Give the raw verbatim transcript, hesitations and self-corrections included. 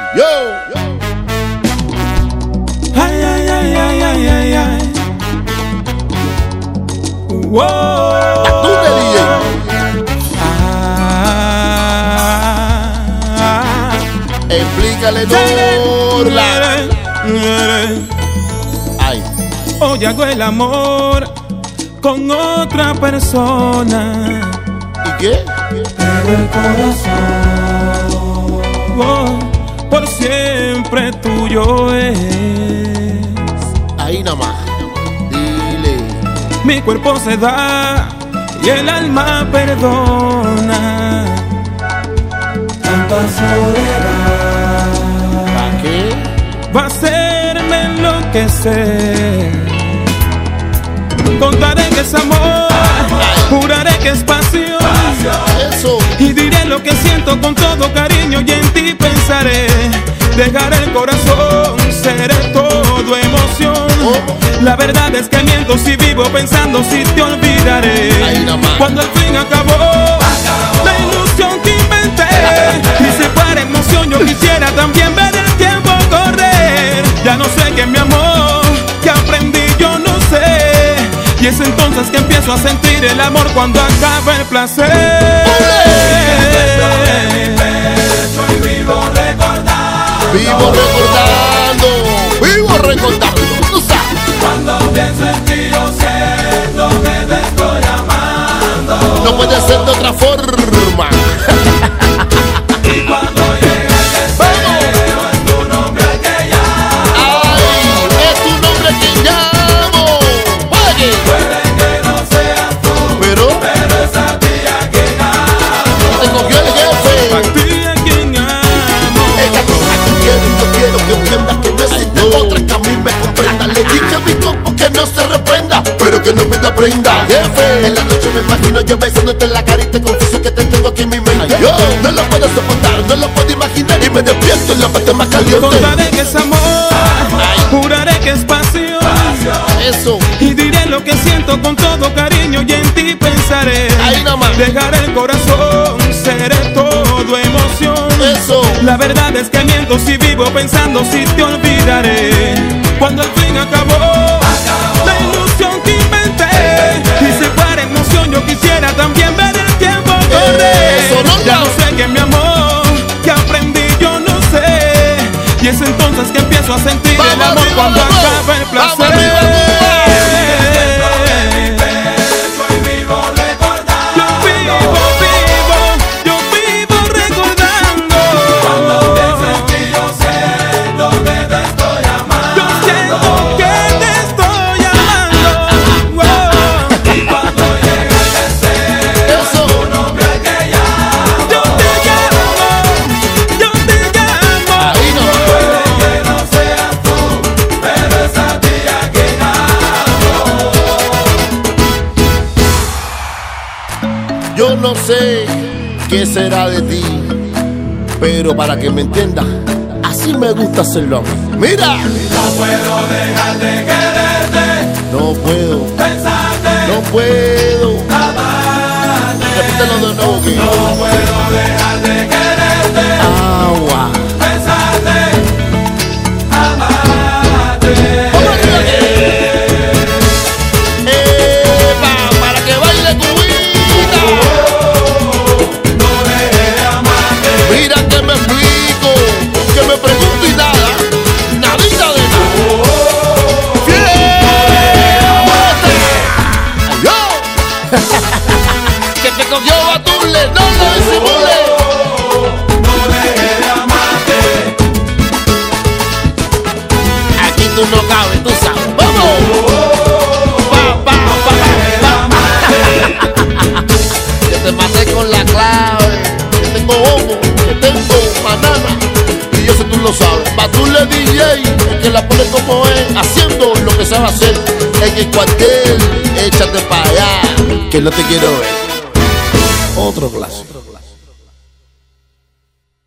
Yo. Ay, ay, ay, ay, ay, ay, ay. Wow. ¿Tú te D J? Ah, Explícale, Norla. Ay. Hoy hago el amor con otra persona, ¿Y qué? pero el corazón oh, por siempre tuyo es. Ahí nada más. Dile. Mi cuerpo se da y el alma perdona. Tanta soledad ¿Para qué? va a hacerme enloquecer. Contaré que es amor, juraré que es pasión. Eso. Y diré lo que siento con todo cariño y en ti pensaré. Dejaré el corazón, seré todo emoción. La verdad es que miento si vivo pensando si te olvidaré. Cuando al fin acabó la ilusión que inventé, y se para emoción, yo quisiera también ver el tiempo correr. Ya no sé qué es mi amor, que aprendí yo no sé. Y es entonces que empiezo a sentir el amor cuando acaba el placer. Vivo recordando, vivo recordando. ¿Tú sabes? Cuando pienso en ti yo siento que te estoy amando. No puede ser de otra forma. Y cuando llega el deseo es tu nombre el que llamo. Ay, es tu nombre que llamo. Oye. Puede que no seas tú, Pero pero es a ti a quien amo. te cogió el jefe. A ti a quien amo. Ella no a quien quiero y yo quiero que entienda que no existe otra que a mí me comprenda. Le dije a mi compo que no se reprenda, pero que no me da prenda. Jefe, en la noche me imagino yo besándote en la cara y te confieso que te tengo aquí en mi mente. Yo no lo puedo soportar, no lo puedo imaginar y me despierto en la parte más caliente. Contaré que es amor, juraré que es pasión. Eso, Y diré lo que siento con todo cariño y en ti pensaré. ahí nada más. Dejaré el corazón, seré todo emoción. Eso. La verdad es que miento si vivo pensando si te olvidaré. Cuando al fin acabó la ilusión que inventé, y se para emoción, yo quisiera también ver el tiempo correr. Eso, no, Ya no. no sé qué es mi amor, que aprendí yo no sé. Y es entonces que empiezo a sentir Vamos el amor arriba, cuando vamos. acaba el Vamos placer. arriba, arriba. Soy vivo recordando. Yo vivo, vivo, yo vivo recordando. Cuando pienso en ti yo siento que te estoy amando. Yo siento que te estoy amando. Wow. Y cuando llega el deseo Eso. tu nombre el que llamo. Yo te llamo, yo te llamo. Ahí no. Puede que no seas tú, pero es a ti a quien amo. Yo no sé qué será de ti, pero para que me entiendas, así me gusta hacerlo. Mira, No puedo dejar de quererte, no puedo, pensarte, no puedo. amarte. Repítelo de nuevo que No puedo dejar de quererte, agua. pensarte, amarte. Vamos arriba que- Epa, para que baile tu vida. No deje de amarte. Mira que me explico, que me pregunto y nada, nadita de nada. ¡Fiesta! ¡Yo! Que te cogió Batule, no lo disimule. No deje de amarte. Aquí tú no cabes, tú sabes. ¡Vamos! Pa, pa, pa, pa. Que te maté con la clave. Que tengo homo, que tengo banana. Y eso tú lo sabes. Batule D J, el que la pone como es, haciendo lo que sabe hacer. En el cuartel, échate para allá, que no te quiero ver. Otro clásico.